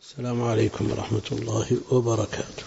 السلام عليكم ورحمة الله وبركاته.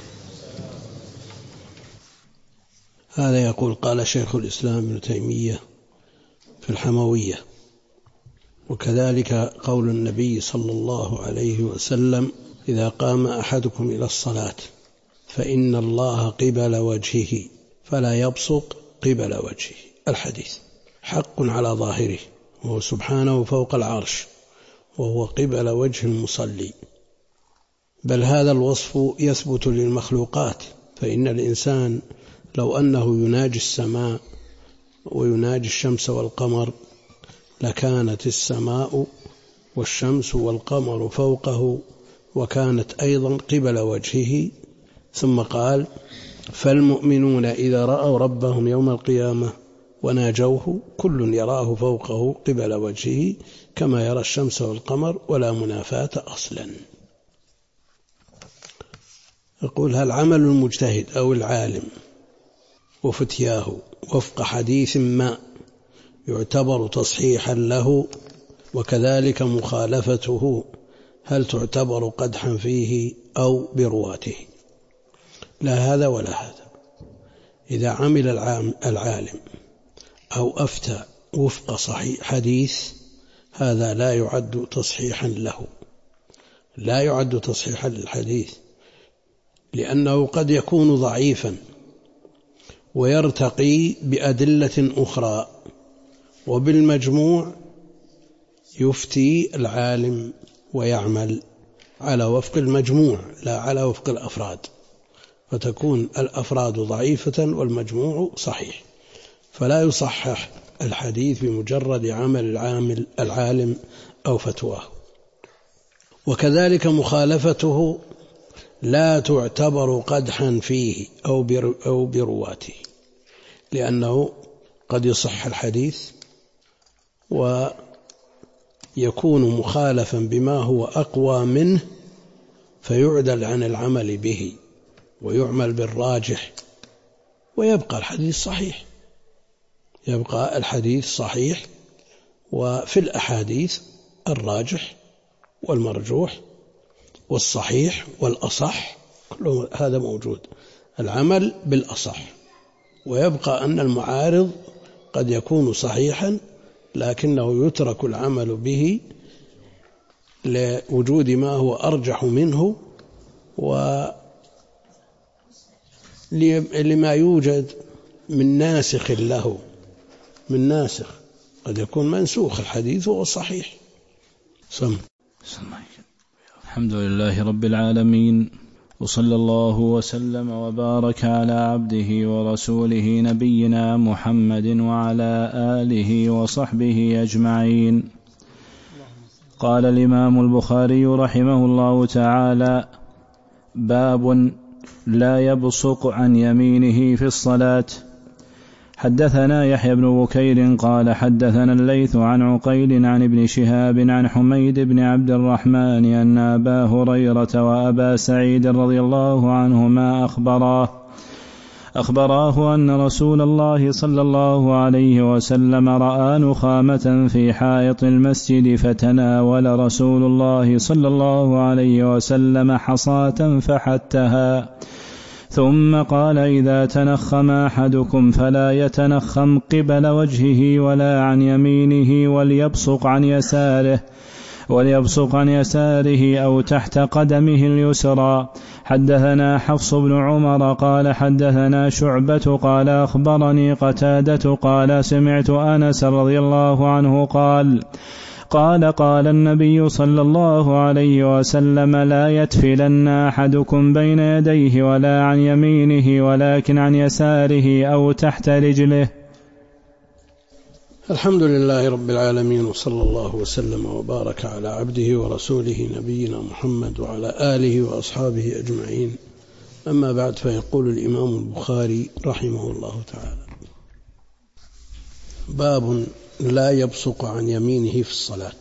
هذا يقول: قال شيخ الإسلام ابن تيمية في الحموية: وكذلك قول النبي صلى الله عليه وسلم: إذا قام أحدكم إلى الصلاة فإن الله قبل وجهه فلا يبصق قبل وجهه. الحديث حق على ظاهره، وهو سبحانه فوق العرش، وهو قبل وجه المصلي. بل هذا الوصف يثبت للمخلوقات، فإن الإنسان لو أنه يناجي السماء ويناجي الشمس والقمر لكانت السماء والشمس والقمر فوقه وكانت أيضا قبل وجهه. ثم قال: فالمؤمنون إذا رأوا ربهم يوم القيامة وناجوه كل يراه فوقه قبل وجهه كما يرى الشمس والقمر ولا منافاة أصلا. يقول: هل عمل المجتهد أو العالم وفتياه وفق حديث ما يعتبر تصحيحا له، وكذلك مخالفته هل تعتبر قدحا فيه أو برواته؟ لا هذا ولا هذا. إذا عمل العالم أو أفتى وفق صحيح حديث هذا لا يعد تصحيحا له، لا يعد تصحيحا للحديث، لأنه قد يكون ضعيفا ويرتقي بأدلة أخرى، وبالمجموع يفتي العالم ويعمل على وفق المجموع لا على وفق الأفراد، فتكون الأفراد ضعيفة والمجموع صحيح، فلا يصحح الحديث بمجرد عمل العالم أو فتواه. وكذلك مخالفته لا تعتبر قدحا فيه أو برواته، لأنه قد يصح الحديث ويكون مخالفا بما هو أقوى منه فيعدل عن العمل به ويعمل بالراجح ويبقى الحديث صحيح، يبقى الحديث صحيح. وفي الأحاديث الراجح والمرجوح والصحيح والأصح كل هذا موجود، العمل بالأصح، ويبقى أن المعارض قد يكون صحيحا لكنه يترك العمل به لوجود ما هو أرجح منه ولما يوجد من ناسخ له، من ناسخ قد يكون منسوخ الحديث وهو صحيح. الحمد لله رب العالمين، وصلى الله وسلم وبارك على عبده ورسوله نبينا محمد وعلى آله وصحبه أجمعين. قال الإمام البخاري رحمه الله تعالى: باب لا يبصق عن يمينه في الصلاة. حدثنا يحيى بن بكير قال حدثنا الليث عن عقيل عن ابن شهاب عن حميد بن عبد الرحمن أن أبا هريرة وأبا سعيد رضي الله عنهما أخبراه أن رسول الله صلى الله عليه وسلم رأى نخامة في حائط المسجد فتناول رسول الله صلى الله عليه وسلم حصاة فحتها، ثم قال: إذا تنخم أحدكم فلا يتنخم قبل وجهه ولا عن يمينه وليبصق عن يساره أو تحت قدمه اليسرى. حدثنا حفص بن عمر قال حدثنا شعبة قال أخبرني قتادة قال سمعت أنس رضي الله عنه قال النبي صلى الله عليه وسلم: لا يتفلن أحدكم بين يديه ولا عن يمينه ولكن عن يساره أو تحت رجله. الحمد لله رب العالمين، وصلى الله وسلم وبارك على عبده ورسوله نبينا محمد وعلى آله وأصحابه أجمعين. أما بعد، فيقول الإمام البخاري رحمه الله تعالى: باب لا يبصق عن يمينه في الصلاة.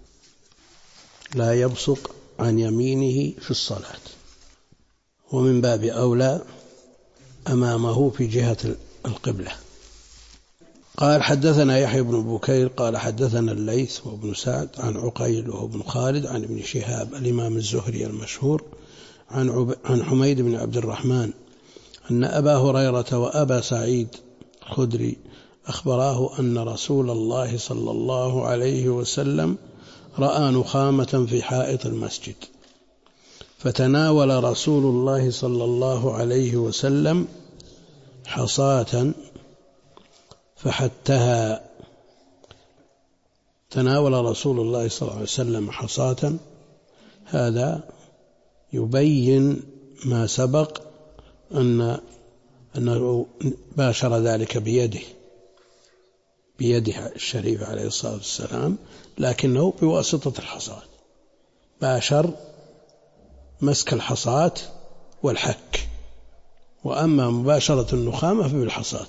لا يبصق عن يمينه في الصلاة، ومن باب أولى أمامه في جهة القبلة. قال حدثنا يحيى بن بكير قال حدثنا الليث وابن سعد عن عقيل وهو ابن خالد عن ابن شهاب الإمام الزهري المشهور عن حميد بن عبد الرحمن أن أبا هريرة وأبا سعيد الخدري أخبراه أن رسول الله صلى الله عليه وسلم رأى نخامة في حائط المسجد، فتناول رسول الله صلى الله عليه وسلم حصاة فحتها. تناول رسول الله صلى الله عليه وسلم حصاة، هذا يبين ما سبق أنه باشر ذلك بيده الشريف عليه الصلاة والسلام، لكنه بواسطة الحصاة، باشر مسك الحصاة والحك. وأما مباشرة النخامة فبالحصاة.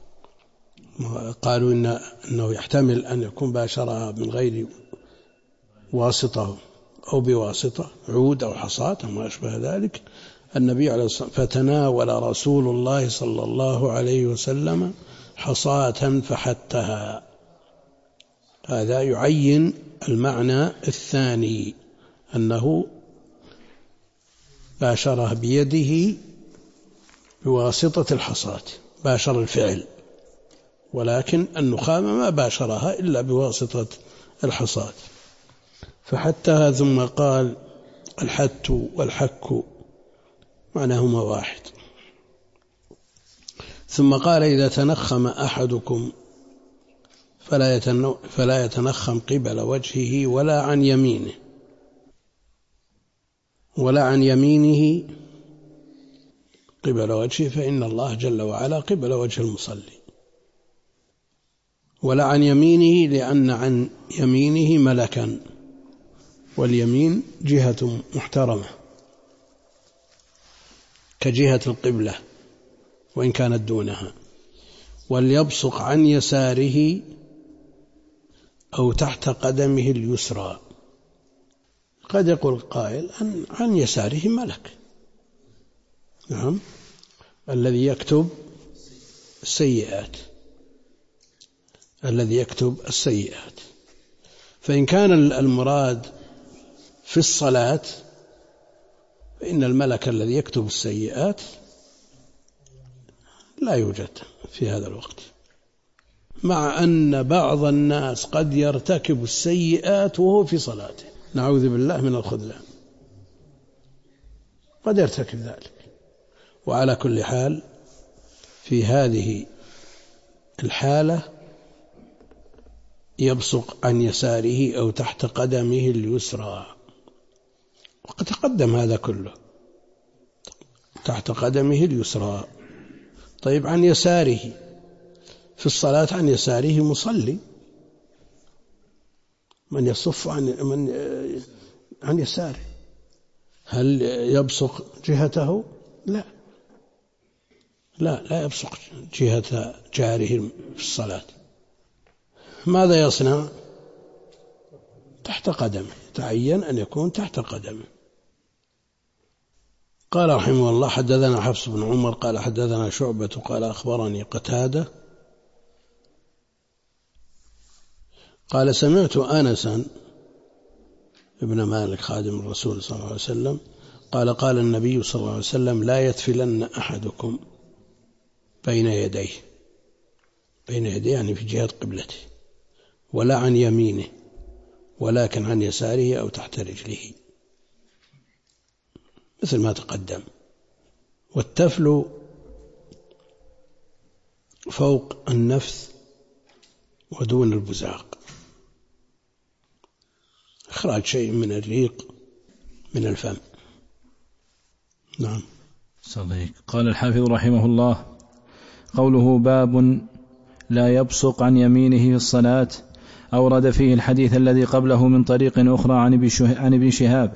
قالوا إنه يحتمل أن يكون باشرها من غير واسطة أو بواسطة، عود أو حصاة أو ما أشبه ذلك. النبي عليه الصلاة والسلام فتناول رسول الله صلى الله عليه وسلم حصاة فحتها، هذا يعين المعنى الثاني أنه باشره بيده بواسطة الحصاة، باشر الفعل، ولكن النخامة ما باشرها إلا بواسطة الحصاة. فحتها ثم قال الحت والحك معناهما واحد. ثم قال إذا تنخم أحدكم فلا يتنخم قبل وجهه ولا عن يمينه قبل وجهه، فإن الله جل وعلا قبل وجه المصلي. ولا عن يمينه لأن عن يمينه ملكا، واليمين جهة محترمة كجهة القبلة وإن كانت دونها. وليبصق عن يساره أو تحت قدمه اليسرى. قد يقول قائل عن يساره ملك، نعم، الذي يكتب السيئات. فإن كان المراد في الصلاة فإن الملك الذي يكتب السيئات لا يوجد في هذا الوقت، مع أن بعض الناس قد يرتكب السيئات وهو في صلاته، نعوذ بالله من الخذلان، قد يرتكب ذلك. وعلى كل حال في هذه الحالة يبصق عن يساره أو تحت قدمه اليسرى، وقد تقدم هذا كله، تحت قدمه اليسرى. طيب عن يساره في الصلاة، عن يساره مصلي، من يصف عن يساره، هل يبصق جهته؟ لا يبصق جهة جاره في الصلاة. ماذا يصنع؟ تحت قدمه، تعين أن يكون تحت قدمه. قال رحمه الله حدثنا حفص بن عمر قال حدثنا شعبة قال أخبرني قتادة قال سمعت أنسا ابن مالك خادم الرسول صلى الله عليه وسلم قال النبي صلى الله عليه وسلم لا يتفلن أحدكم بين يديه يعني في جهة قبلته، ولا عن يمينه، ولكن عن يساره أو تحت رجله، مثل ما تقدم. والتفل فوق النفث ودون البزاق، إخراج شيء من الريق من الفم. نعم. صديق. قال الحافظ رحمه الله قوله باب لا يبصق عن يمينه في الصلاة، أورد فيه الحديث الذي قبله من طريق أخرى عن ابن شهاب،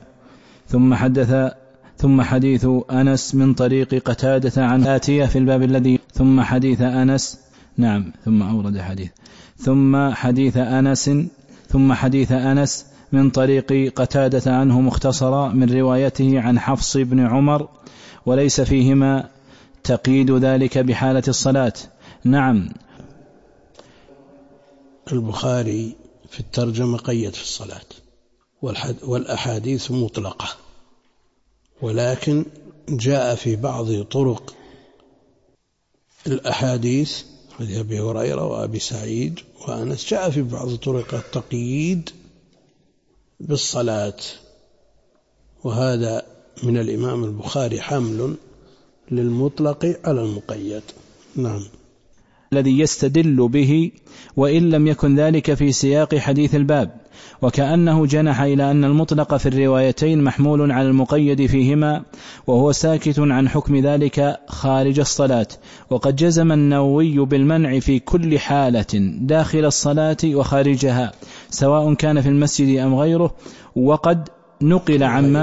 ثم حديث أنس من طريق قتادة عن آتية في الباب الذي ثم حديث أنس ثم أورد حديث ثم حديث أنس من طريق قتادة عنه مختصرا من روايته عن حفص بن عمر، وليس فيهما تقييد ذلك بحالة الصلاة. البخاري في الترجمة قيد في الصلاة، والأحاديث مطلقة، ولكن جاء في بعض طرق الأحاديث حديث أبي هريرة وأبي سعيد وأنس، جاء في بعض طرق التقييد بالصلاة، وهذا من الإمام البخاري حمل للمطلق على المقيد. نعم. الذي يستدل به وإن لم يكن ذلك في سياق حديث الباب، وكأنه جنح إلى أن المطلق في الروايتين محمول على المقيد فيهما، وهو ساكت عن حكم ذلك خارج الصلاة. وقد جزم النووي بالمنع في كل حالة داخل الصلاة وخارجها، سواء كان في المسجد أم غيره، وقد نقل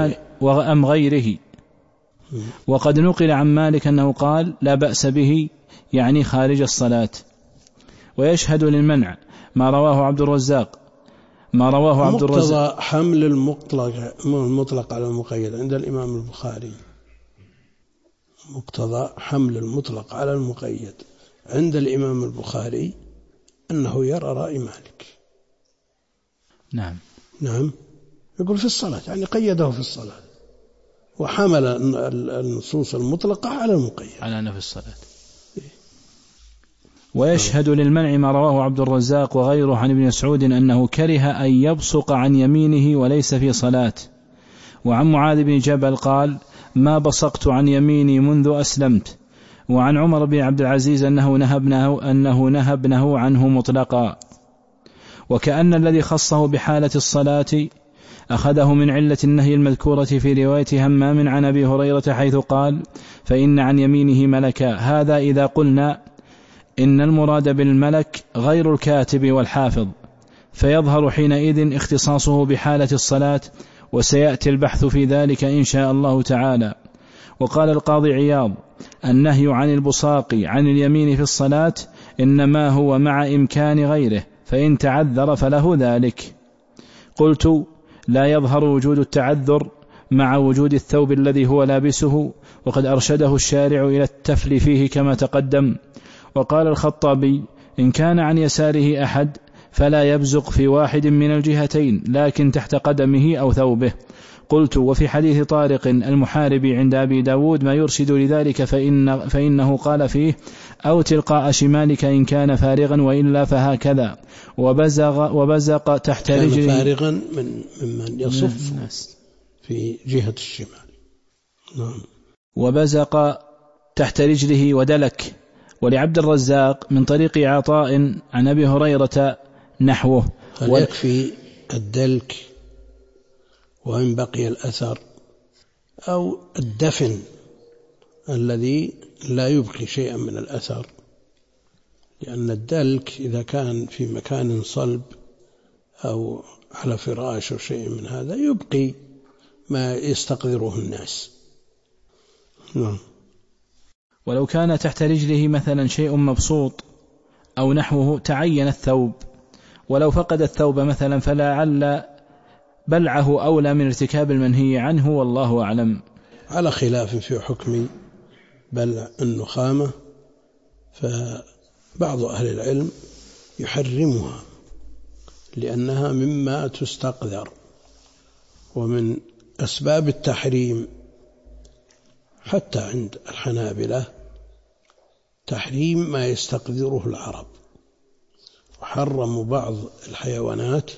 عن مالك أنه قال لا بأس به، يعني خارج الصلاة. ويشهد للمنع ما رواه عبد الرزاق مقتضى حمل المطلق على المقيد عند الإمام البخاري، مقتضى حمل المطلق على المقيد عند الإمام البخاري أنه يرى رأي مالك. نعم، يقول في الصلاة، يعني قيده في الصلاة، وحمل النصوص المطلقة على المقيد على أنه في الصلاة. ويشهد للمنع ما رواه عبد الرزاق وغيره عن ابن مسعود أنه كره أن يبصق عن يمينه وليس في صلاة. وعن معاذ بن جبل قال ما بصقت عن يميني منذ أسلمت. وعن عمر بن عبد العزيز أنه نهى ابنه عنه مطلقا. وكأن الذي خصه بحالة الصلاة أخذه من علة النهي المذكورة في رواية همام عن أبي هريرة حيث قال فإن عن يمينه ملكا. هذا إذا قلنا إن المراد بالملك غير الكاتب والحافظ، فيظهر حينئذ اختصاصه بحالة الصلاة، وسيأتي البحث في ذلك إن شاء الله تعالى. وقال القاضي عياض النهي عن البصاق عن اليمين في الصلاة إنما هو مع إمكان غيره، فإن تعذر فله ذلك. قلت لا يظهر وجود التعذر مع وجود الثوب الذي هو لابسه، وقد أرشده الشارع إلى التفل فيه كما تقدم. وقال الخطابي إن كان عن يساره أحد فلا يبزق في واحد من الجهتين، لكن تحت قدمه أو ثوبه. قلت وفي حديث طارق المحاربي عند أبي داود ما يرشد لذلك، فإنه قال فيه أو تلقاء شمالك إن كان فارغا، وإلا فهكذا. وبزق تحت رجله، فارغا ممن يصف في جهة الشمال. نعم. وبزق تحت رجله ودلك. ولعبد الرزاق من طريق عطاء عن أبي هريرة نحوه. ويكفي الدلك وإن بقي الأثر، أو الدفن الذي لا يبقي شيئا من الأثر، لأن الدلك إذا كان في مكان صلب أو على فراش أو شيء من هذا يبقي ما يستقذره الناس. نعم. ولو كان تحت رجله مثلا شيء مبسوط أو نحوه تعين الثوب، ولو فقد الثوب مثلا فلعل بلعه أولى من ارتكاب المنهي عنه، والله أعلم. على خلاف في حكم بلع النخامة، فبعض أهل العلم يحرمها لأنها مما تستقذر، ومن أسباب التحريم حتى عند الحنابلة تحريم ما يستقذره العرب، وحرموا بعض الحيوانات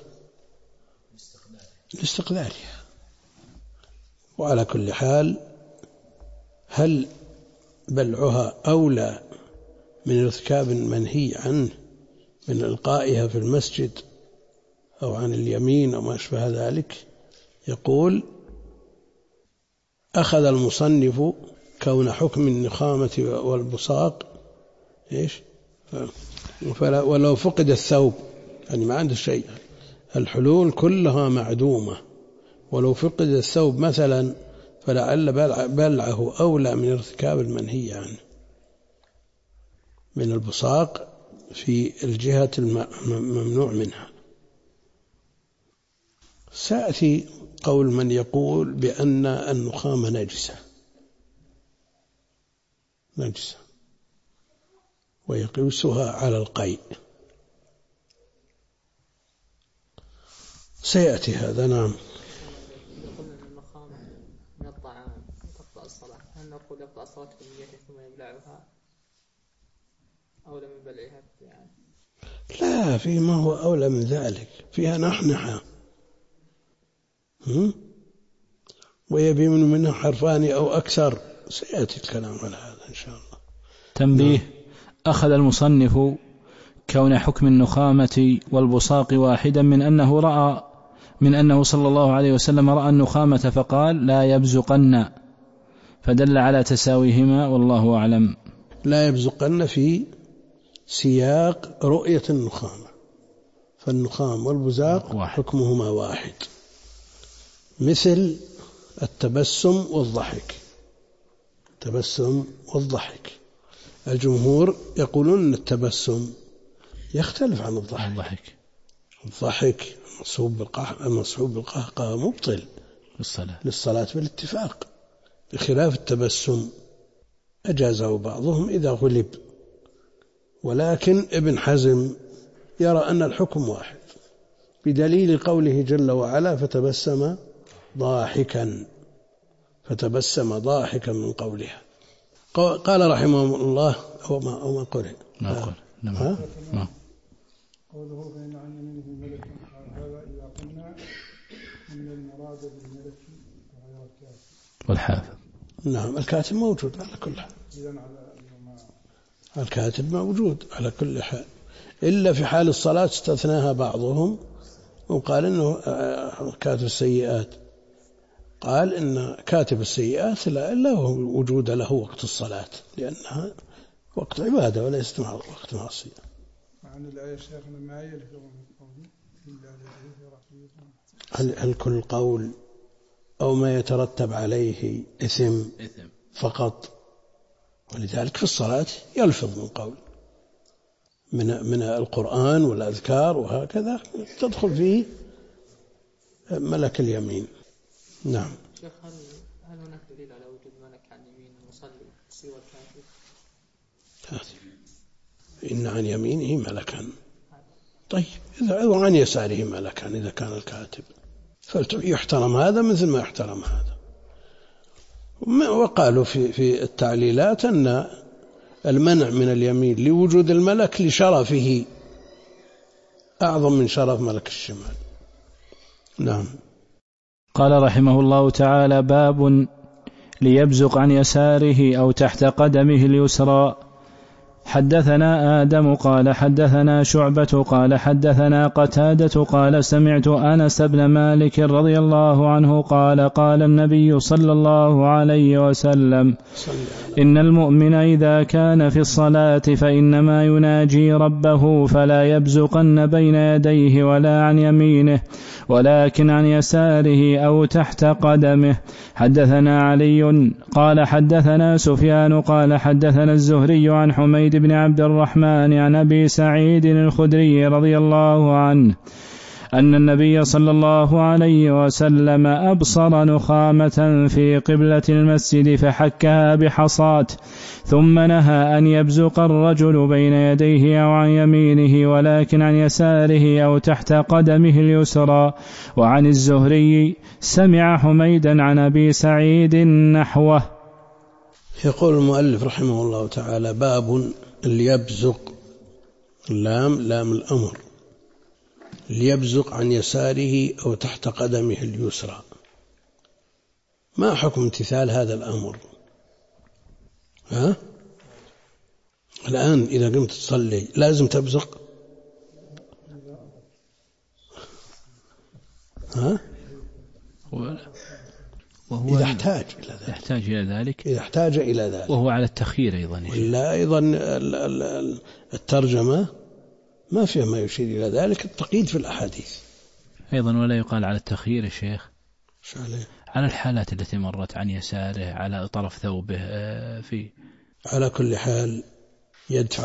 لاستقذارها. وعلى كل حال هل بلعها أولى من ارتكاب منهي عنه من إلقائها في المسجد أو عن اليمين أو ما أشبه ذلك؟ يقول أخذ المصنف كون حكم النخامة والبصاق ولو فقد الثوب، يعني ما عنده شيء، الحلول كلها معدومة، ولو فقد الثوب مثلا فلعل بلعه أولى من ارتكاب المنهي عنه من البصاق في الجهة الممنوع منها. سأتي قول من يقول بأن النخامة نجسة ويقيسها على القيء، سيأتي هذا. نعم. قلنا أن النخامة من الطعام تقطع الصلاة، هل نقول يقطع الصلاة بنيته ثم يبلعها أولى من بلعها يعني؟ لا، في ما هو أولى من ذلك، فيها نحنحة ويبي منها حرفان أو أكثر، سيأتي الكلام على هذا إن شاء الله. تنبيه: أخذ المصنف كون حكم النخامة والبصاق واحدا من أنه صلى الله عليه وسلم رأى النخامة فقال لا يبزقن، فدل على تساويهما والله أعلم. لا يبزقن في سياق رؤية النخامة، فالنخام والبزاق حكمهما واحد، مثل التبسم والضحك. التبسم والضحك، الجمهور يقولون أن التبسم يختلف عن الضحك. الضحك المصحوب بالقهقه مبطل للصلاة بالاتفاق، بخلاف التبسم أجازه بعضهم إذا غلب، ولكن ابن حزم يرى أن الحكم واحد بدليل قوله جل وعلا فتبسم ضاحكا من قولها. قال رحمه الله أو ما قرئ قوله فإن عن يمينه ملك، هذا إذا قلنا أن المراد بالملك غير الكاتب والحافظ. نعم، الكاتب موجود على كل حال. الكاتب موجود على كل حال، إلا في حال الصلاة استثناها بعضهم وقال إنه كاتب السيئات، قال إن كاتب السيئات لا وجود له وقت الصلاة، لأنها وقت عبادة وليست وقت معصية. عن الآية شيخنا ما يلفظ من قول إلا لديه رقيب. هل كل قول أو ما يترتب عليه إثم فقط؟ ولذلك في الصلاة يلفظ من قول من القرآن والأذكار وهكذا تدخل فيه ملك اليمين. نعم. شيخ، هل هناك دليل على وجود ملك عن يمين المصلي سوى الكاتب؟ إن عن يمينه ملكا. طيب إذا عن يساره ملكا إذا كان الكاتب، فيحترم هذا مثل ما يحترم هذا. وقالوا في التعليلات أن المنع من اليمين لوجود الملك لشرفه أعظم من شرف ملك الشمال. نعم. قال رحمه الله تعالى: باب ليبزق عن يساره أو تحت قدمه اليسرى. حدثنا آدم قال حدثنا شعبة قال حدثنا قتادة قال سمعت أنس بن مالك رضي الله عنه قال قال النبي صلى الله عليه وسلم: إن المؤمن إذا كان في الصلاة فإنما يناجي ربه فلا يبزقن بين يديه ولا عن يمينه ولكن عن يساره أو تحت قدمه. حدثنا علي قال حدثنا سفيان قال حدثنا الزهري عن حميد بن عبد الرحمن عن أبي سعيد الخدري رضي الله عنه أن النبي صلى الله عليه وسلم أبصر نخامة في قبلة المسجد فحكها بحصاة، ثم نهى أن يبزق الرجل بين يديه أو عن يمينه ولكن عن يساره أو تحت قدمه اليسرى. وعن الزهري سمع حميدا عن أبي سعيد نحوه. يقول المؤلف رحمه الله تعالى: باب ليبزق، لام الأمر، ليبزق عن يساره أو تحت قدمه اليسرى. ما حكم امتثال هذا الأمر؟ الآن إذا قمت تصلي لازم تبزق؟ وهو إذا احتاج إلى ذلك وهو على التخيير أيضا. ولا أيضا الترجمة ما فيها ما يشير إلى ذلك، التقييد في الأحاديث أيضا. ولا يقال على التخيير يا شيخ على الحالات التي مرت عن يساره على طرف ثوبه فيه. على كل حال يدفع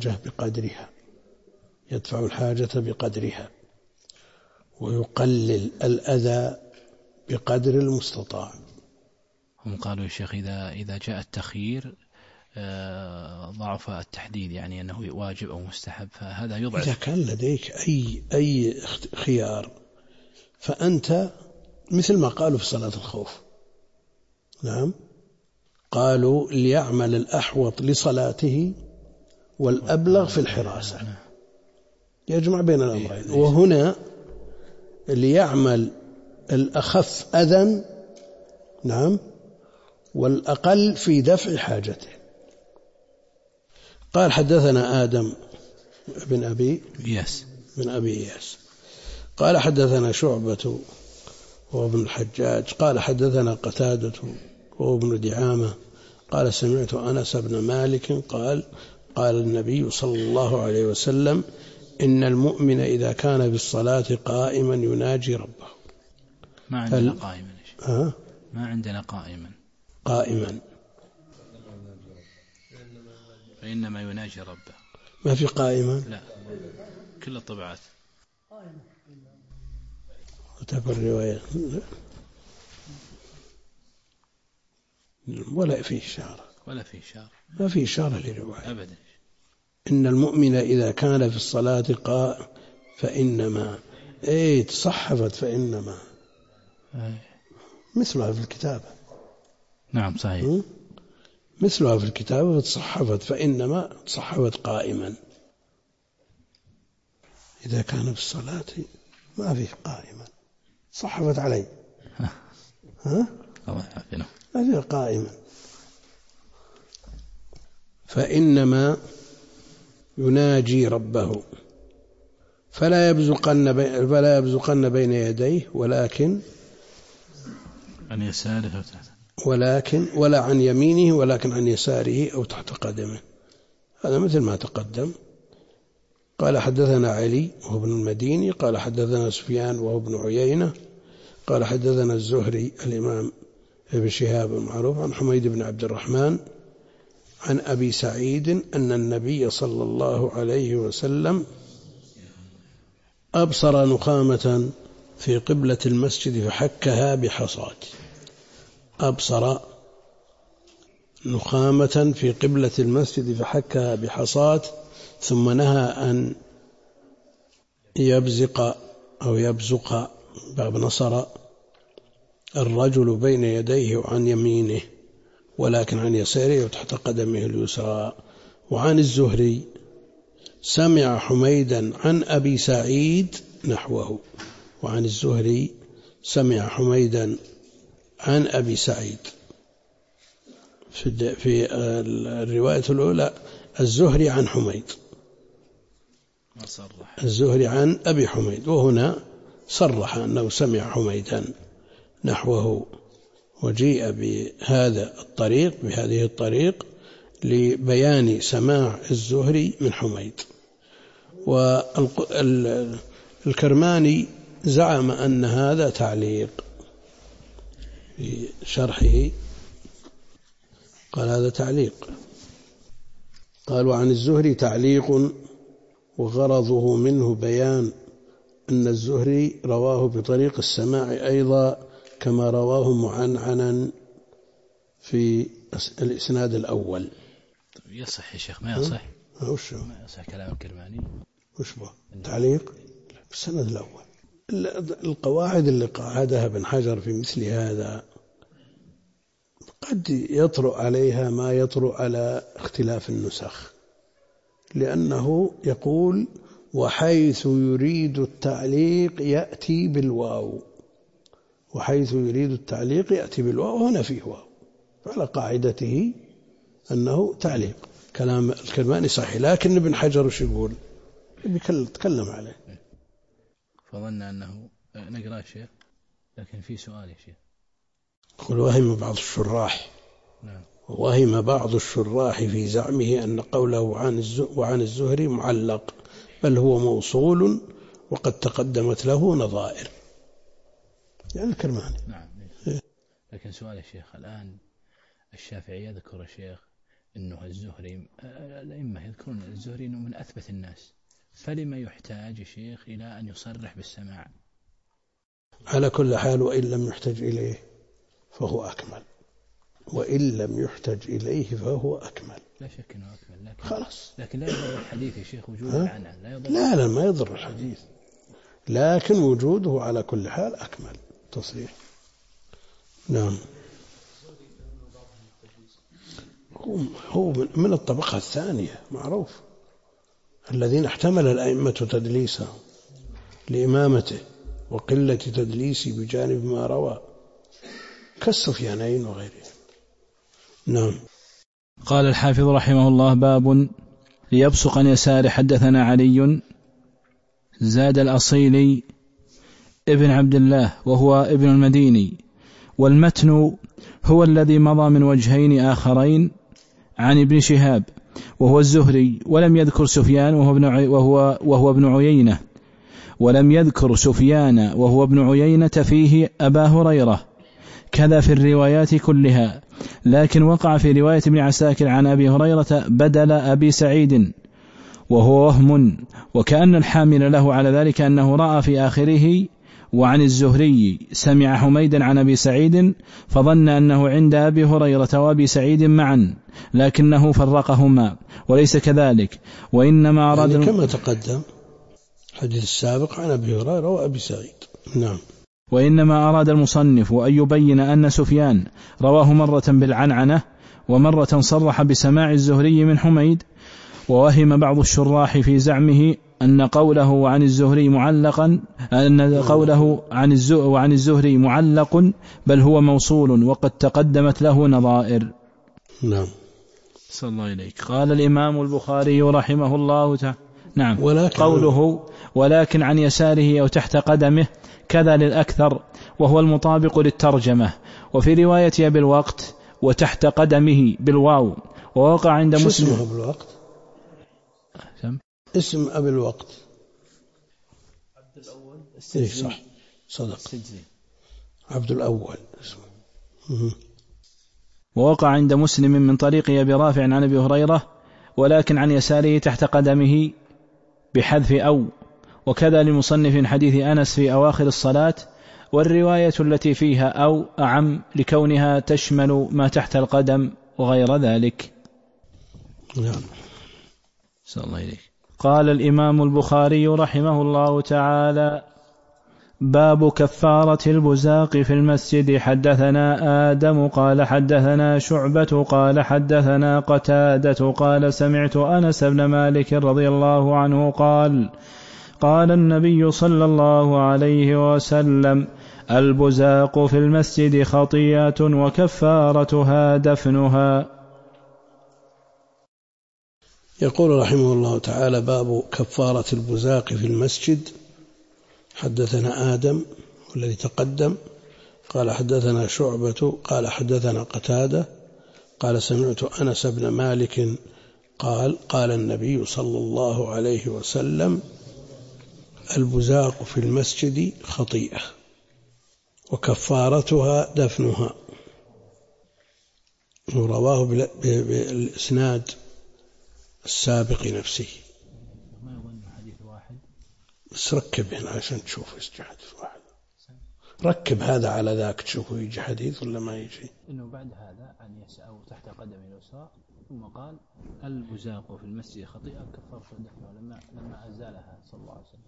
الحاجة بقدرها ويقلل الأذى بقدر المستطاع. هم قالوا يا شيخ إذا جاء التخيير ضعف التحديد، يعني أنه واجب أو مستحب، فهذا يضعف. إذا كان لديك أي خيار فأنت مثل ما قالوا في صلاة الخوف. نعم، قالوا ليعمل الأحوط لصلاته والأبلغ في الحراسة، يجمع بين الأمرين. وهنا ليعمل الأخف أذى، نعم، والأقل في دفع حاجته. قال حدثنا آدم بن أبي إياس قال حدثنا شعبة وابن الحجاج قال حدثنا قتادة وابن دعامة قال سمعت أنس بن مالك قال قال النبي صلى الله عليه وسلم إن المؤمن إذا كان بالصلاة قائما يناجي ربه. ما عندنا قائما. ما عندنا قائما فإنما يناجي ربه. ما في قائما؟ لا، كل الطبعات وتبر الرواية ولا في إشارة ما في إشارة للرواية أبدا. إن المؤمن إذا كان في الصلاة قائم فإنما تصحفت فإنما مثلها في الكتابة. نعم صحيح، مثلها في الكتابة تصحفت فإنما تصحفت قائما. إذا كان في الصلاة ما فيه قائما صحفت علي ما فيه قائما. فإنما يناجي ربه فلا يبزقن بين يديه ولكن عن يساره ولا عن يمينه ولكن عن يساره أو تحت قدمه. هذا مثل ما تقدم. قال حدثنا علي وهو ابن المديني قال حدثنا سفيان وهو ابن عيينة قال حدثنا الزهري الإمام ابن شهاب المعروف عن حميد بن عبد الرحمن عن أبي سعيد أن النبي صلى الله عليه وسلم أبصر نخامة في قبلة المسجد فحكها بحصاة. أبصر نخامة في قبلة المسجد فحكها بحصاة ثم نهى أن يبزق باب نصر الرجل بين يديه وعن يمينه ولكن عن يساره وتحت قدمه اليسرى. وعن الزهري سمع حميدا عن أبي سعيد نحوه. وعن الزهري سمع حميدا عن أبي سعيد. في الرواية الأولى الزهري عن حميد، الزهري عن أبي حميد، وهنا صرح أنه سمع حميدا نحوه. وجيء بهذه الطريق لبيان سماع الزهري من حميد. والكرماني زعم أن هذا تعليق في شرحه، قال هذا تعليق. قال وعن الزهري تعليق وغرضه منه بيان أن الزهري رواه بطريق السماع أيضا كما رواه معنعنا في الإسناد الأول. يصح يا شيخ؟ ما يصح. ما يصح كلام الكرماني. وش به تعليق في السند الأول. القواعد اللي قاعدها ابن حجر في مثل هذا قد يطرأ عليها ما يطرأ على اختلاف النسخ، لأنه يقول وحيث يريد التعليق يأتي بالواو، وحيث يريد التعليق يأتي بالواو، هنا فيه واو، فعلى قاعدته أنه تعليق. كلام الكرماني صحيح، لكن ابن حجر وش يقول؟ يتكلم عليه. فظن أنه نقرأ شيء، لكن في سؤال يا شيخ. يقول وهم بعض الشراح في زعمه أن قوله وعن الزهري معلق، بل هو موصول وقد تقدمت له نظائر، يعني الكرماني. نعم. لكن سؤال يا شيخ، الآن الشافعي يذكر يا شيخ أنه الزهري، الأئمة يذكرون الزهري أنه من أثبت الناس، فلما يحتاج يا شيخ إلى أن يصرح بالسماع؟ على كل حال، وإن لم يحتج إليه فهو أكمل، وإن لم يحتج إليه فهو أكمل. لا شك أنه أكمل، لكن خلاص. لكن لا يضر الحديث يا شيخ وجود العنعن، لا ما يضر الحديث، لكن وجوده على كل حال أكمل تصريح. نعم. هو من الطبقة الثانية معروف، الذين احتمل الأئمة تدليسه لإمامته وقلة تدليسه بجانب ما روى كالسفيانين وغيرهم. نعم. قال الحافظ رحمه الله: باب ليبصق عن يسار. حدثنا علي زاد الأصيلي ابن عبد الله وهو ابن المديني، والمتن هو الذي مضى من وجهين آخرين عن ابن شهاب وهو الزهري، ولم يذكر سفيان وهو ابن عيينة، ولم يذكر سفيان وهو ابن عيينة فيه أبا هريرة، كذا في الروايات كلها، لكن وقع في رواية ابن عساكر عن أبي هريرة بدل أبي سعيد وهو وهم، وكأن الحامل له على ذلك أنه رأى في آخره وعن الزهري سمع حميدا عن أبي سعيد فظن أنه عند أبي هريرة وأبي سعيد معا، لكنه فرقهما وليس كذلك، وإنما أراد يعني كما تقدم حديث السابق عن أبي هريرة وأبي سعيد. نعم. وإنما أراد المصنف أن يبين أن سفيان رواه مرة بالعنعنة ومرة صرح بسماع الزهري من حميد، ووهم بعض الشراح في زعمه أن قوله عن الزهري معلقا وعن الزهري معلق، بل هو موصول وقد تقدمت له نظائر. نعم. صلى الله عليك. قال الإمام البخاري رحمه الله تعالى: نعم. قوله ولكن عن يساره أو تحت قدمه كذا للأكثر، وهو المطابق للترجمة. وفي رواية أبي الوقت وتحت قدمه بالواو، ووقع عند مسلم. اسمه أبي الوقت؟ اسم أبي الوقت عبد الأول السجزي. صح، صدق، السجزي. عبد الأول اسمه. ووقع عند مسلم من طريق أبي رافع عن أبي هريرة ولكن عن يساره تحت قدمه بحذف أو، وكذا لمصنف حديث أنس في أواخر الصلاة، والرواية التي فيها أو أعم لكونها تشمل ما تحت القدم وغير ذلك. نعم. صلى الله عليه. قال الإمام البخاري رحمه الله تعالى: باب كفارة البزاق في المسجد. حدثنا آدم قال حدثنا شعبة قال حدثنا قتادة قال سمعت أنس بن مالك رضي الله عنه قال: قال النبي صلى الله عليه وسلم: البزاق في المسجد خطيئة وكفارتها دفنها. يقول رحمه الله تعالى: باب كفارة البزاق في المسجد. حدثنا آدم والذي تقدم قال حدثنا شعبة قال حدثنا قتادة قال سمعت أنس بن مالك قال: قال النبي صلى الله عليه وسلم: البزاق في المسجد خطيئة وكفارتها دفنها. ورواه بالإسناد السابق نفسه. ما يظن حديث واحد، بس ركب هنا عشان تشوف يجي حديث واحد. ركب هذا على ذاك تشوفه يجي حديث ولا ما يجي. إنه بعد هذا أن يسأو تحت قدم اليسار ثم قال: البزاق في المسجد خطيئة كفارة دفنها، لما أزالها صلى الله عليه وسلم.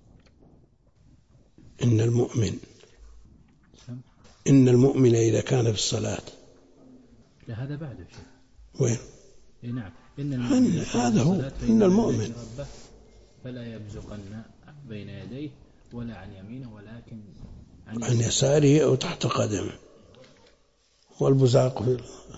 إن المؤمن إذا كان في الصلاة. لا، هذا بعده شيء. وين؟ نعم. هذا هو إن المؤمن فلا يبزقن بين يديه ولا عن يمينه ولكن عن يساره أو تحت قدمه. والبزاق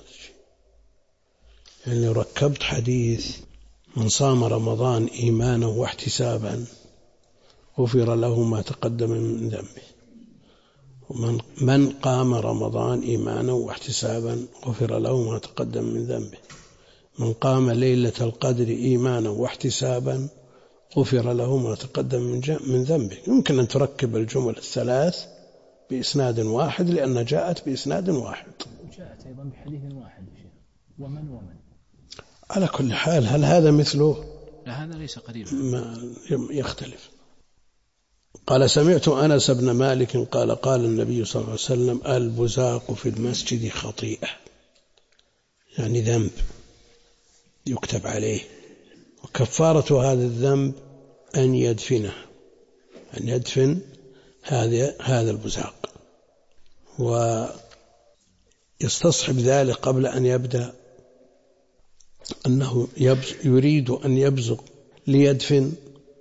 يعني ركبت حديث: من صام رمضان إيمانا واحتسابا غفر له ما تقدم من ذنبه، ومن قام رمضان إيمانا واحتسابا غفر له ما تقدم من ذنبه، من قام ليلة القدر إيمانا واحتسابا غفر له ما تقدم من ذنبه. يمكن أن تركب الجمل الثلاث بإسناد واحد لأن جاءت بإسناد واحد، وجاءت أيضا بحديث واحد. ومن على كل حال هل هذا مثله؟ لا، هذا ليس قريبا، ما يختلف. قال: سمعت أنس بن مالك قال: قال النبي صلى الله عليه وسلم: البزاق في المسجد خطيئة، يعني ذنب يكتب عليه، وكفارة هذا الذنب أن يدفن هذا البزاق، ويستصحب ذلك قبل أن يبدأ أنه يريد أن يبزق ليدفن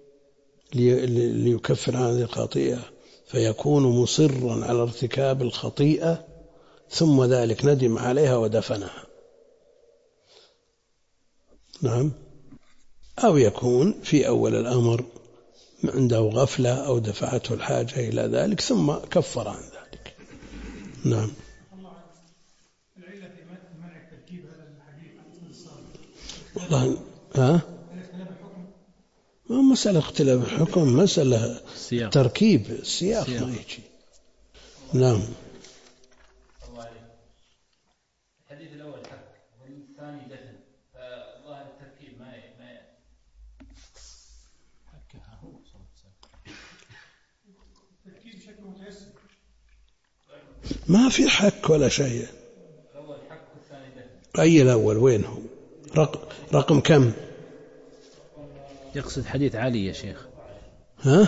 ليكفر عن هذه الخطيئة، فيكون مصرا على ارتكاب الخطيئة ثم ذلك ندم عليها ودفنها. نعم. أو يكون في أول الأمر عنده غفلة أو دفعته الحاجة إلى ذلك ثم كفر عن ذلك. نعم. العلة في منع التركيب هذا الحديث والله ما مسألة اختلاف الحكم، مسألة تركيب السياق ما يجي. نعم. الحديث الأول حق والثاني دفن، فظاهر التركيب ما حكها هو التركيب بشكل متيسر، ما في حك ولا شيء. الأول حق والثاني دفن. أي الأول وين هو؟ رقم كم؟ يقصد حديث علي يا شيخ. ها؟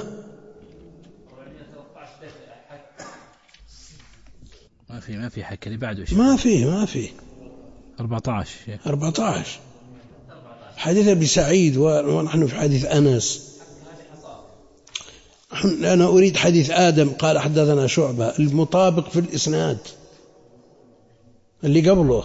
ما في حكي اللي بعده شيخ. ما في 14 شيخ. 14 حديث أبي سعيد ونحن في حديث أنس. أنا أريد حديث آدم قال حدثنا شعبة المطابق في الإسناد اللي قبله.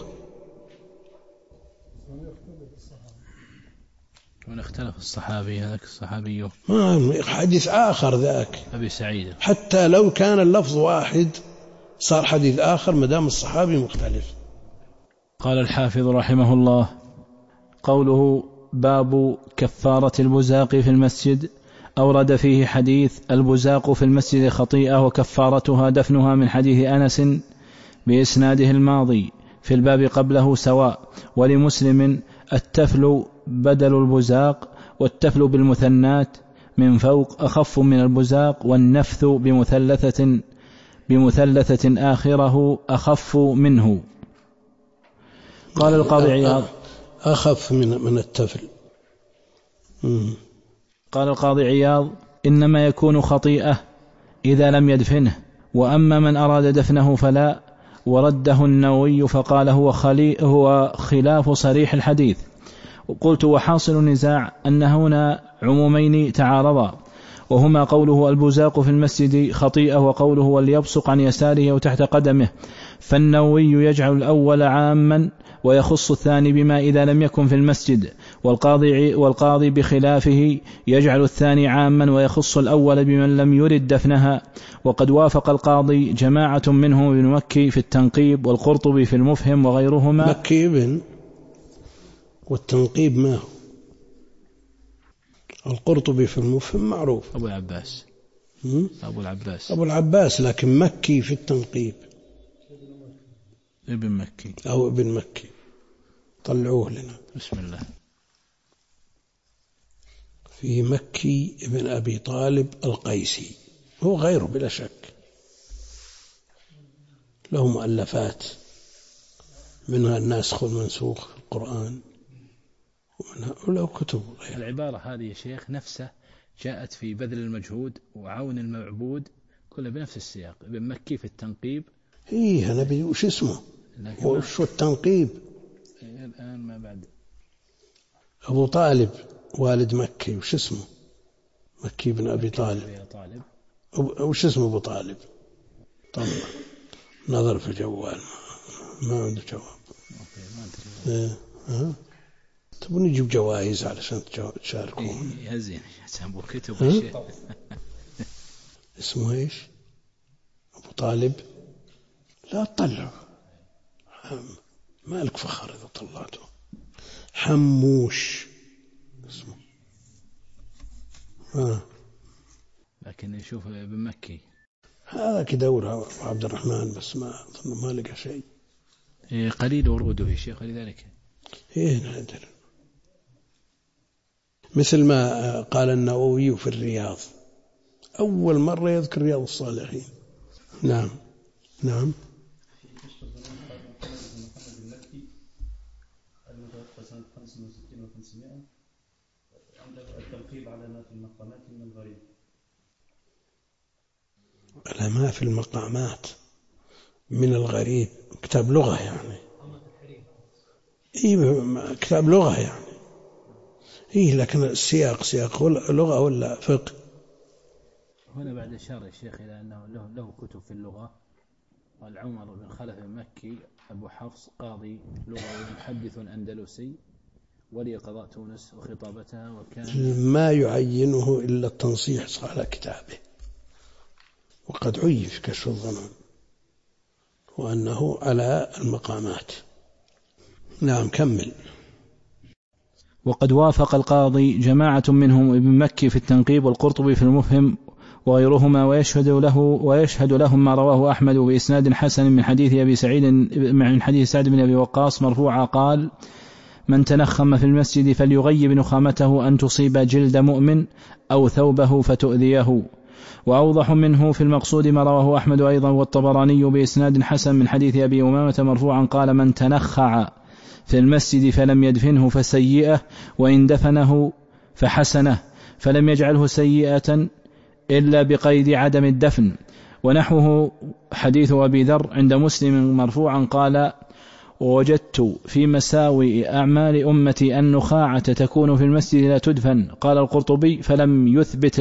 اختلف الصحابي هذاك الصحابي ما حديث آخر ذاك أبي سعيد، حتى لو كان اللفظ واحد صار حديث آخر مدام الصحابي مختلف. قال الحافظ رحمه الله: قوله باب كفارة البزاق في المسجد، أورد فيه حديث البزاق في المسجد خطيئة وكفارتها دفنها من حديث أنس بإسناده الماضي في الباب قبله سواء. ولمسلم: التفل بدل البزاق، والتفل بالمثنات من فوق أخف من البزاق، والنفث بمثلثة آخره أخف منه. قال القاضي عياض: أخف من التفل. قال القاضي عياض: إنما يكون خطيئة إذا لم يدفنه، وأما من أراد دفنه فلا. ورده النووي فقال هو خلاف صريح الحديث. وقلت: وحاصل النزاع أن هنا عمومين تعارضا، وهما قوله البزاق في المسجد خطيئة، وقوله وليبصق عن يساره أو تحت قدمه. فالنووي يجعل الأول عاما ويخص الثاني بما إذا لم يكن في المسجد، والقاضي بخلافه يجعل الثاني عاما ويخص الأول بمن لم يرد دفنها. وقد وافق القاضي جماعة منهم ابن مكي في التنقيب، والقرطبي في المفهم وغيرهما. مكي ابن والتنقيب ما هو؟ القرطبي في المفهم معروف أبو العباس. أبو العباس، لكن مكي في التنقيب ابن مكي أو ابن مكي. طلعوه لنا. بسم الله. في مكي ابن أبي طالب القيسي، هو غيره بلا شك، له مؤلفات منها الناسخ والمنسوخ في القرآن، وله كتب غير. العبارة هذه يا شيخ نفسه جاءت في بذل المجهود وعون المعبود، كله بنفس السياق. ابن مكي في التنقيب. أنا بدي وش اسمه وش التنقيب. الآن ما بعد. أبو طالب والد مكي، وش اسمه؟ مكي بن أبي طالب. وش اسمه أبو طالب؟ طبعا نظر في الجوال ما عنده جواب. تبون نجيب جوائز علشان تشاركون. يزين أبو كتب اسمه إيش؟ أبو طالب. لا تطلع، ما لك فخر إذا طلعته. حموش اسمه. لكن نشوف ابن مكي هذا كدورها عبد الرحمن، بس ما أظن ما لقى شيء. قليل وروده يا شيخ، لذلك نادر. مثل ما قال النووي في الرياض، أول مرة يذكر رياض الصالحين. نعم. سنة 65 و500 عند التنقيب على ما في المقامات من الغريب. العلماء في المقامات من الغريب كتاب لغة يعني. كتاب لغة يعني. لكن السياق سياق لغة ولا فقه. هنا بعد إشارة يا شيخ إلى أنه له كتب في اللغة. قال عمر بن خلف المكي أبو حفص قاضي لغة محدث أندلسي ولي قضاء تونس وخطابتها، وكان ما يعينه إلا التنصيح على كتابه، وقد عين في كشف الظنون وأنه على المقامات. نعم كمل. وقد وافق القاضي جماعة منهم ابن مكي في التنقيب والقرطبي في المفهم وغيرهما، ويشهد لهم ما رواه أحمد بإسناد حسن من حديث أبي سعيد من حديث سعد بن أبي وقاص مرفوعا قال: من تنخم في المسجد فليغيب نخامته أن تصيب جلد مؤمن أو ثوبه فتؤذيه. وأوضح منه في المقصود ما رواه أحمد أيضا والطبراني بإسناد حسن من حديث أبي أمامة مرفوعا قال: من تنخع في المسجد فلم يدفنه فسيئة، وإن دفنه فحسنة، فلم يجعله سيئة إلا بقيد عدم الدفن. ونحوه حديث أبي ذر عند مسلم مرفوعا قال: ووجدت في مساوئ أعمال أمتي النخاعة تكون في المسجد لا تدفن. قال القرطبي: فلم يثبت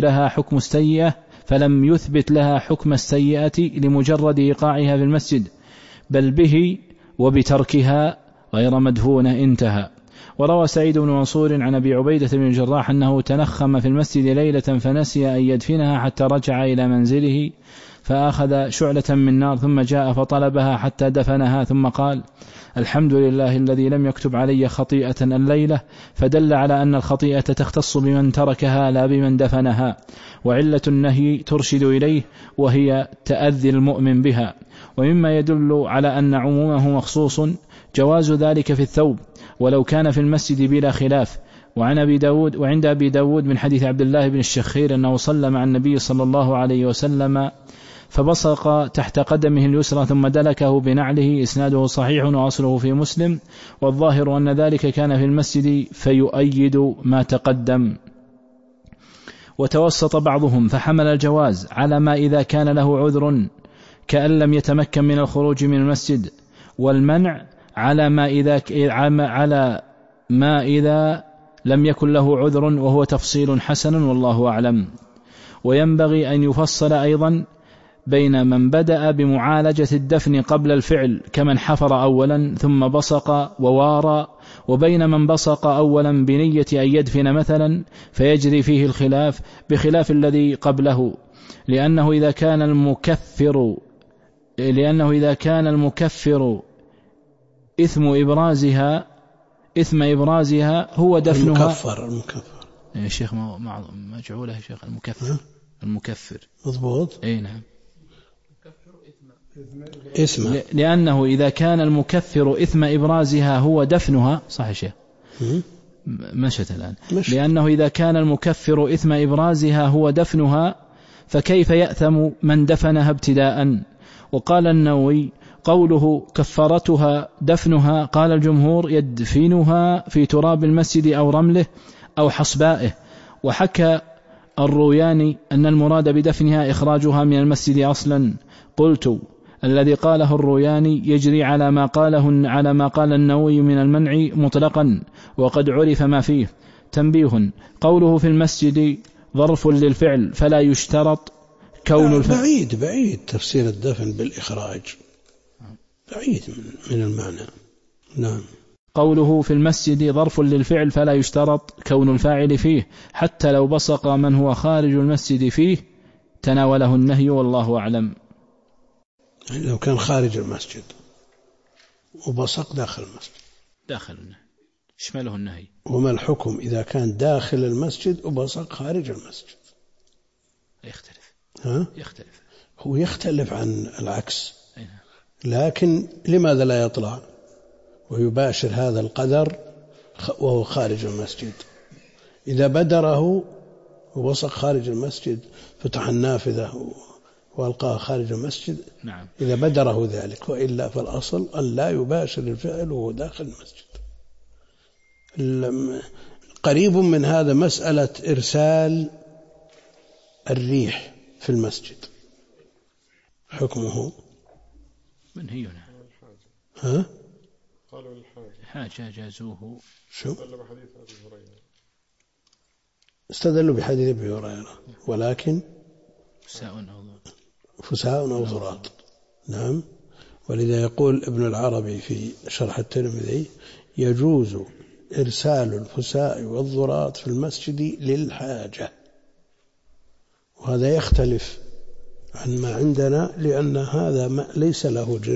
لها حكم السيئة لمجرد إيقاعها في المسجد، بل به وبتركها غير مدفونة. انتهى. وروى سعيد بن منصور عن أبي عبيدة بن الجراح أنه تنخم في المسجد ليلة فنسي أن يدفنها حتى رجع إلى منزله فأخذ شعلة من نار ثم جاء فطلبها حتى دفنها، ثم قال: الحمد لله الذي لم يكتب علي خطيئة الليلة، فدل على أن الخطيئة تختص بمن تركها لا بمن دفنها، وعلة النهي ترشد إليه وهي تأذي المؤمن بها. ومما يدل على أن عمومه مخصوص جواز ذلك في الثوب ولو كان في المسجد بلا خلاف. وعند أبي داود من حديث عبد الله بن الشخير أنه صلى مع النبي صلى الله عليه وسلم فبصق تحت قدمه اليسرى ثم دلكه بنعله. إسناده صحيح وأصله في مسلم، والظاهر أن ذلك كان في المسجد فيؤيد ما تقدم. وتوسط بعضهم فحمل الجواز على ما إذا كان له عذر كأن لم يتمكن من الخروج من المسجد، والمنع على ما إذا لم يكن له عذر، وهو تفصيل حسن والله أعلم. وينبغي أن يفصل أيضا بين من بدأ بمعالجة الدفن قبل الفعل كمن حفر أولا ثم بصق ووارى، وبين من بصق أولا بنية أن يدفن مثلا فيجري فيه الخلاف بخلاف الذي قبله، لأنه إذا كان المكفر إثم إبرازها هو دفنها. المكفر يا شيخ ما جعوله يا شيخ المكفر مضبوط. أي نعم. اسمه لأنه إذا كان المكفر إثم إبرازها هو دفنها. صح يا شيخ مشت الآن. لأنه إذا كان المكفر إثم إبرازها هو دفنها فكيف يأثم من دفنها ابتداء؟ وقال النووي: قوله كفرتها دفنها، قال الجمهور يدفنها في تراب المسجد أو رمله أو حصبائه. وحكى الروياني أن المراد بدفنها إخراجها من المسجد أصلا. قلت: الذي قاله الروياني يجري على ما قال النووي من المنع مطلقا، وقد عرف ما فيه. تنبيه: قوله في المسجد ظرف للفعل فلا يشترط كون الفعل. بعيد تفسير الدفن بالإخراج، بعيد من المعنى. نعم. قوله في المسجد ظرف للفعل فلا يشترط كون الفاعل فيه، حتى لو بصق من هو خارج المسجد فيه تناوله النهي والله أعلم. لو كان خارج المسجد وبصق داخل المسجد داخل النهي يشمله النهي. وما الحكم إذا كان داخل المسجد وبصق خارج المسجد؟ يختلف. هو يختلف عن العكس. لكن لماذا لا يطلع ويباشر هذا القدر وهو خارج المسجد؟ إذا بدره وبصق خارج المسجد فتح النافذة وألقاه خارج المسجد. نعم. إذا بدره ذلك، وإلا فالأصل أن لا يباشر الفعل وهو داخل المسجد. قريب من هذا مسألة إرسال الريح في المسجد. حكمه منهي عنه. ها؟ قالوا الحاجة حاجة جازوه. شو؟ استدلوا بحديث أبي هريرة. استدلوا بحديث أبي هريرة ولكن فساء أو ضراط. نعم. ولذا يقول ابن العربي في شرح الترمذي يجوز إرسال الفساء والضراط في المسجد للحاجة، وهذا يختلف عن ما عندنا لأن هذا ما ليس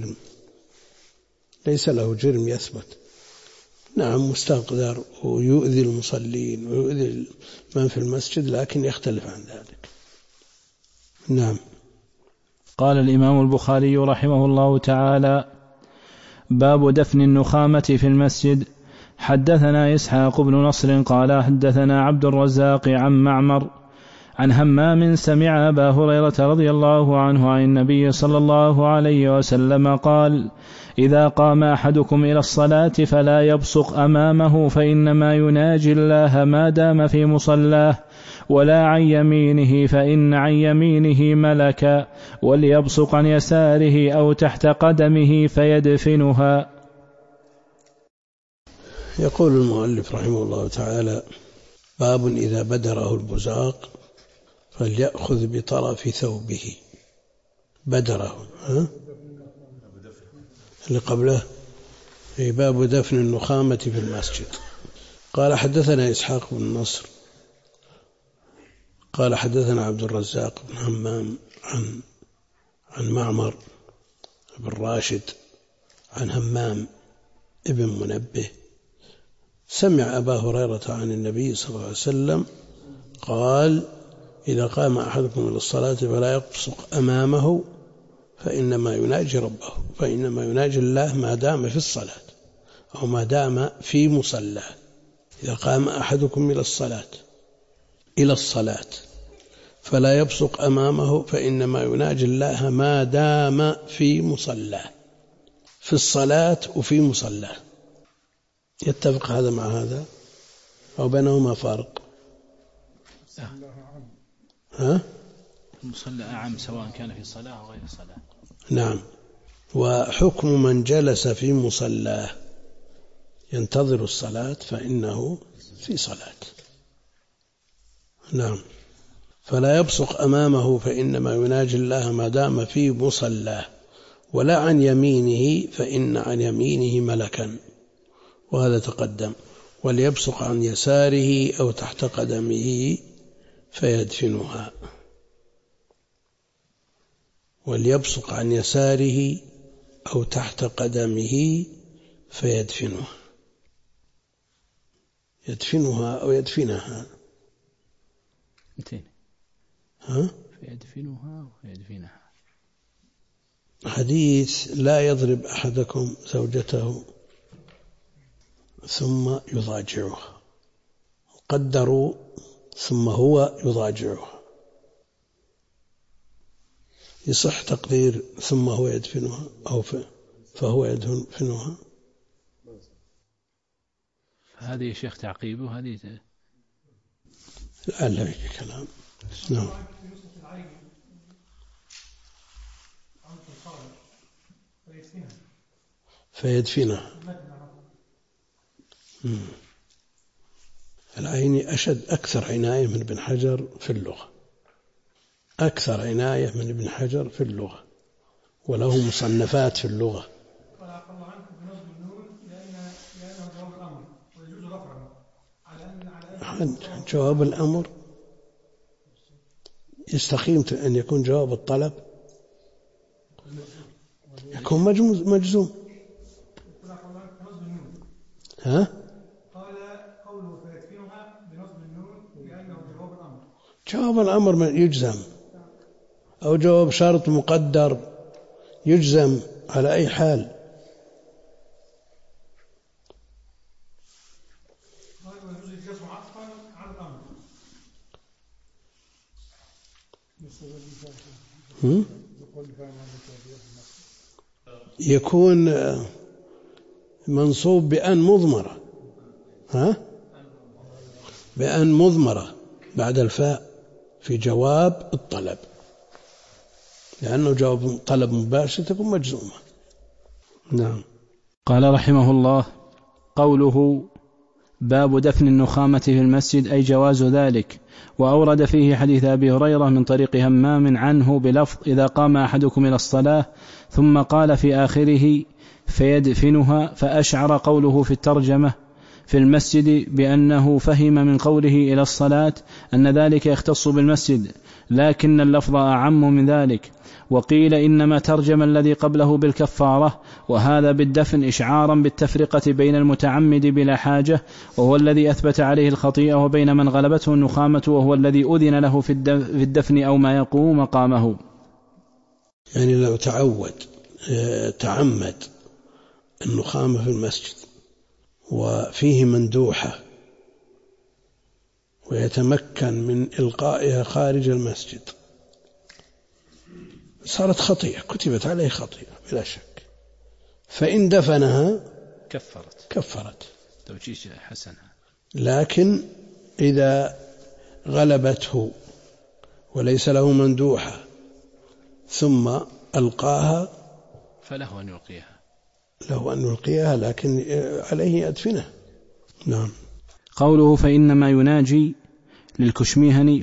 له جرم يثبت. نعم مستقذر ويؤذي المصلين ويؤذي من في المسجد، لكن يختلف عن ذلك. نعم. قال الإمام البخاري رحمه الله تعالى: باب دفن النخامة في المسجد. حدثنا إسحاق بن نصر قال حدثنا عبد الرزاق عن معمر عن همام سمع أبا هريرة رضي الله عنه عن النبي صلى الله عليه وسلم قال: إذا قام أحدكم إلى الصلاة فلا يبصق أمامه فإنما يناجي الله ما دام في مصلاه، ولا عن يمينه فإن عن يمينه ملكا، وليبصق عن يساره أو تحت قدمه فيدفنها. يقول المؤلف رحمه الله تعالى: باب إذا بدره البزاق فليأخذ بطرف ثوبه. بدره اللي قبله باب دفن النخامة في المسجد. قال حدثنا إسحاق بن نصر قال حدثنا عبد الرزاق بن همام عن معمر بن راشد عن همام ابن منبه سمع أبا هريرة عن النبي صلى الله عليه وسلم قال: إذا قام أحدكم إلى الصلاة فلا يبصق أمامه فإنما يناجي ربه، فإنما يناجي الله ما دام في الصلاة أو ما دام في مصلاه. إذا قام أحدكم إلى الصلاة فلا يبصق أمامه فإنما يناجي الله ما دام في مصلاه، في الصلاة وفي مصلاه. يتفق هذا مع هذا أو بينهما فرق؟ ها؟ المصلى أعم سواء كان في صلاة أو غير صلاة. نعم. وحكم من جلس في مصلاه ينتظر الصلاة فإنه في صلاة. نعم. فلا يبصق أمامه فإنما يناجي الله ما دام في مصلاه، ولا عن يمينه فإن عن يمينه ملكا، وهذا تقدم. وليبصق عن يساره أو تحت قدمه فيدفنها. وليبصق عن يساره أو تحت قدمه فيدفنها. يدفنها أو يدفنها. ها؟ فيدفنها ويدفنها. حديث لا يضرب أحدكم زوجته ثم يضاجعها، قدروا ثم هو يضاجعها، يصح تقدير ثم هو يدفنها أو فهو يدفنها. هذه يا شيخ تعقيب وهذه لعل فيه كلام. نعم. فيدفنها. العين أكثر عناية من ابن حجر في اللغة، أكثر عناية من ابن حجر في اللغة، وله مصنفات في اللغة. جواب الأمر يستقيم أن يكون جواب الطلب، يكون مجزوم. ها؟ قال قوله فيدفنها بنصب النون لأنه جواب الأمر. جواب الأمر يجزم، أو جواب شرط مقدر يجزم على أي حال. يكون منصوب بأن مضمرة. ها؟ بأن مضمرة بعد الفاء في جواب الطلب. لأنه جواب طلب مباشر تكون مجزومة. نعم. قال رحمه الله: قوله باب دفن النخامة في المسجد أي جواز ذلك. وأورد فيه حديث أبي هريرة من طريق همام عنه بلفظ: إذا قام أحدكم إلى الصلاة، ثم قال في آخره: فيدفنها. فأشعر قوله في الترجمة في المسجد بأنه فهم من قوله إلى الصلاة أن ذلك يختص بالمسجد، لكن اللفظ أعم من ذلك. وقيل إنما ترجم الذي قبله بالكفارة، وهذا بالدفن إشعارا بالتفرقة بين المتعمد بلا حاجة وهو الذي أثبت عليه الخطيئة، وبين من غلبته النخامة وهو الذي أذن له في الدفن أو ما يقوم مقامه. يعني لو تعمد النخامة في المسجد وفيه مندوحة ويتمكن من إلقائها خارج المسجد صارت خطيئة، كتبت عليه خطيئة بلا شك، فإن دفنها كفرت توجيه حسنها. لكن إذا غلبته وليس له مندوحة ثم ألقاها فله أن يلقيها، لكن عليه أدفنه. نعم. قوله فإنما يناجي للكشميهني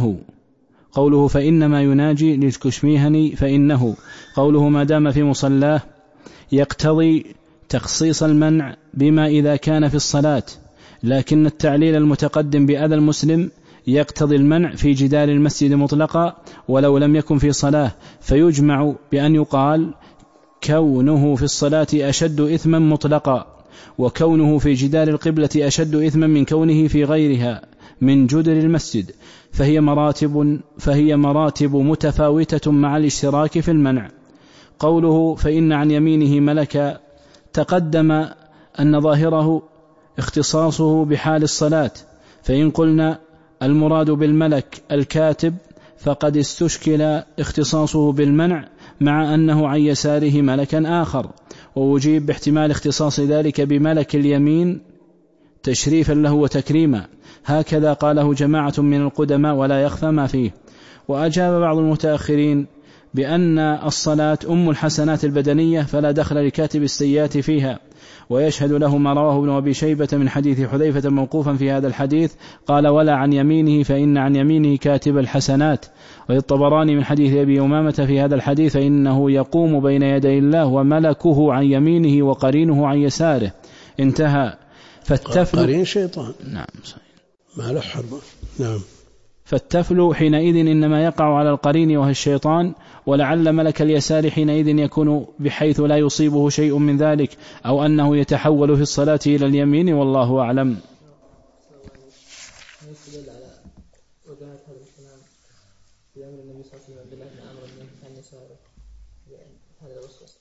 فإنه قوله ما دام في مصلاه يقتضي تخصيص المنع بما إذا كان في الصلاة، لكن التعليل المتقدم بأذى المسلم يقتضي المنع في جدار المسجد مطلقا ولو لم يكن في صلاة، فيجمع بأن يقال كونه في الصلاة أشد إثما مطلقا، وكونه في جدار القبلة أشد إثما من كونه في غيرها من جدر المسجد، فهي مراتب متفاوتة مع الاشتراك في المنع. قوله فإن عن يمينه ملكا تقدم أن ظاهره اختصاصه بحال الصلاة، فإن قلنا المراد بالملك الكاتب فقد استشكل اختصاصه بالمنع مع أنه عن يساره ملكا آخر، ووجيب باحتمال اختصاص ذلك بملك اليمين تشريفا له وتكريما، هكذا قاله جماعة من القدماء ولا يخفى ما فيه. وأجاب بعض المتأخرين بأن الصلاة أم الحسنات البدنية فلا دخل لكاتب السيئات فيها، ويشهد له ما رواه ابن أبي شيبة من حديث حذيفة موقوفا في هذا الحديث قال ولا عن يمينه فإن عن يمينه كاتب الحسنات، والطبراني من حديث أبي أمامة في هذا الحديث فإنه يقوم بين يدي الله وملكه عن يمينه وقرينه عن يساره. انتهى. قرين شيطان. نعم صحيح. ما له حرمة. نعم. فالتفل حينئذ إنما يقع على القرين وهو الشيطان، ولعل ملك اليسار حينئذ يكون بحيث لا يصيبه شيء من ذلك، أو أنه يتحول في الصلاة إلى اليمين، والله أعلم. يستدل على وجهة هذا الكلام بأمر النبي صلى الله عليه وسلم بالله أمر عن يساره، هذا الوسوسة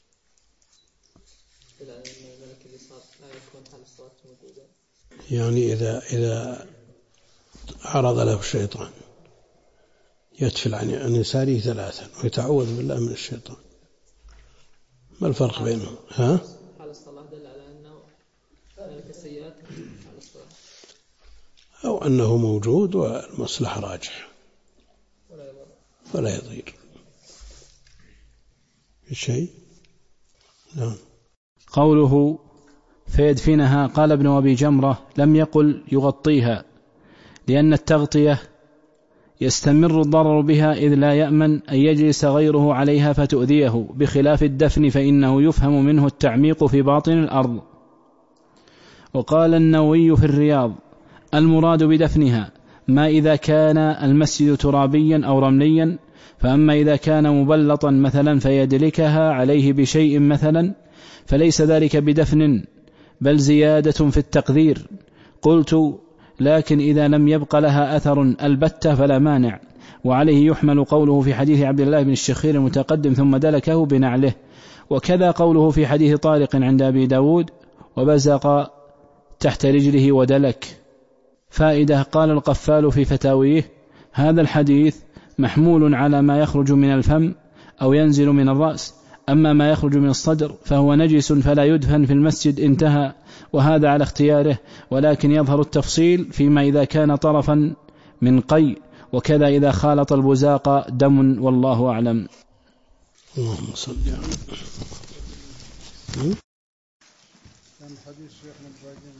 على أن ملك اليسار لا يكون حال الصلاة موجودا، يعني إذا عرض له الشيطان يتفل عن يساره ثلاثا ويتعوذ بالله من الشيطان، ما الفرق بينهم؟ حال الصلاة دل على أنه ملك السيئات حال الصلاة، أو أنه موجود والمصلحة راجح فلا يضير شيء. نعم. قوله فيدفنها قال ابن أبي جمرة لم يقل يغطيها، لأن التغطية يستمر الضرر بها إذ لا يأمن أن يجلس غيره عليها فتؤذيه، بخلاف الدفن فإنه يفهم منه التعميق في باطن الأرض. وقال النووي في الرياض المراد بدفنها ما إذا كان المسجد ترابيا أو رمليا، فأما إذا كان مبلطا مثلا فيدلكها عليه بشيء مثلا فليس ذلك بدفن بل زيادة في التقدير. قلت لكن إذا لم يبق لها أثر البتة فلا مانع، وعليه يحمل قوله في حديث عبد الله بن الشخير المتقدم ثم دلكه بنعله، وكذا قوله في حديث طارق عند أبي داود وبزق تحت رجله ودلك. فائدة قال القفال في فتاويه هذا الحديث محمول على ما يخرج من الفم أو ينزل من الرأس، أما ما يخرج من الصدر فهو نجس فلا يدفن في المسجد. انتهى. وهذا على اختياره، ولكن يظهر التفصيل فيما إذا كان طرفا من قي، وكذا إذا خالط البزاق دم، والله أعلم. اللهم صل على كان حديث شيخنا الباقين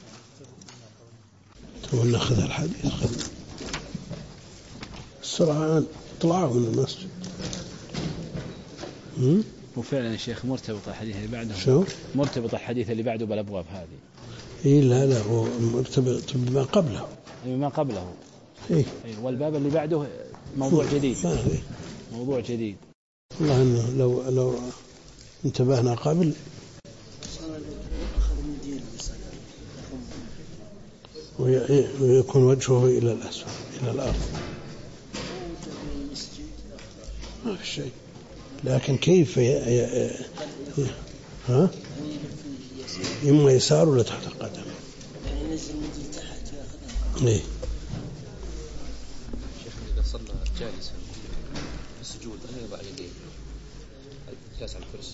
تو ناخذ الحديث خذ السرعة طلعوا من المسجد. وفعلا يا شيخ مرتبط الحديث اللي بعده. شو؟ مرتبط الحديث اللي بعده بالأبواب هذه. إيه لا هو مرتبط بما قبله. أي ما قبله. إيه. والباب اللي بعده موضوع جديد. موضوع جديد. والله إنه لو انتبهنا قبل ويكون وجهه إلى الأسفل إلى الأرض ما في شيء. لكن كيف ها إما يسار ولا تحت القدم. إيه. شيخ إذا صلى جالسا في السجود أن يضع يديه جالس على الكرسي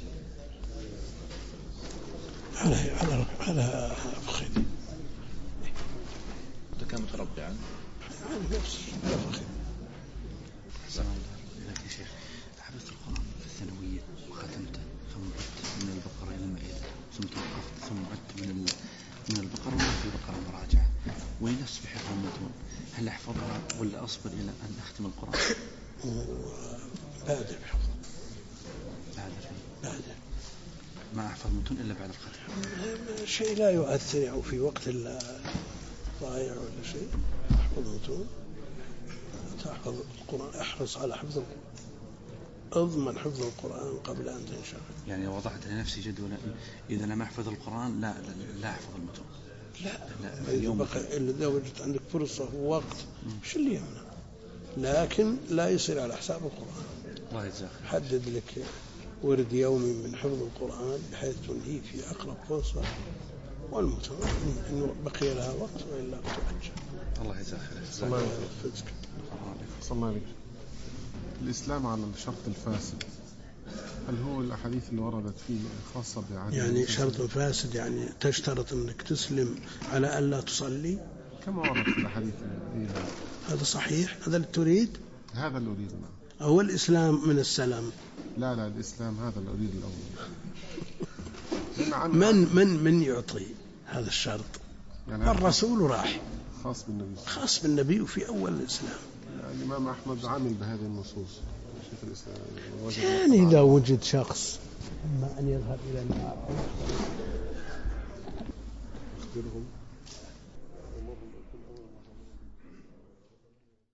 على فخذه. إذا كان متربعا على فخذه. لكن شيخ حفظت القرآن في الثانوية وختمته ثم عدت من البقرة إلى المائدة ثم توقفت ثم عدت من البقرة وما في بقرة مراجعة وين أصبح حفظ المتون؟ هل أحفظها ولا أصبر إلى أن أختم القرآن؟ بادر بحفظ. بادر ما أحفظ المتون إلا بعد الختم. شيء لا يؤثر يعني في وقت ضايع ولا شيء. أحفظ المتون تحفظ القرآن. احرص على حفظ القرآن. اضمن حفظ القرآن قبل أن تنشغل. يعني وضعت لنفسي جدولا إذا لم أحفظ القرآن لا أحفظ المتون. لا اليوم إذا وجدت عندك فرصة ووقت شو اللي يمنع. لكن لا يصير على حساب القرآن. الله يجزاك. حدد لك ورد يومي من حفظ القرآن بحيث تنهيه في أقرب فرصة والمتون إنه بقي لها وقت وإلا تؤجل. الله يجزاك. صلى الله عليه. الإسلام على الشرط الفاسد هل هو الأحاديث اللي وردت فيه خاصة بعدم يعني شرط فاسد يعني تشترط أنك تسلم على أن لا تصلي كما ورد في الأحاديث؟ هذا صحيح. هذا اللي تريد. هذا اللي أريد. هو الإسلام من السلام. لا الإسلام هذا اللي أريد الأول. من يعطي هذا الشرط؟ يعني الرسول راح خاص بالنبي وفي أول الإسلام. الإمام أحمد عامل بهذه النصوص. شيخ الإسلام يعني إذا وجد شخص أما أن يذهب إلى النار أخبرهم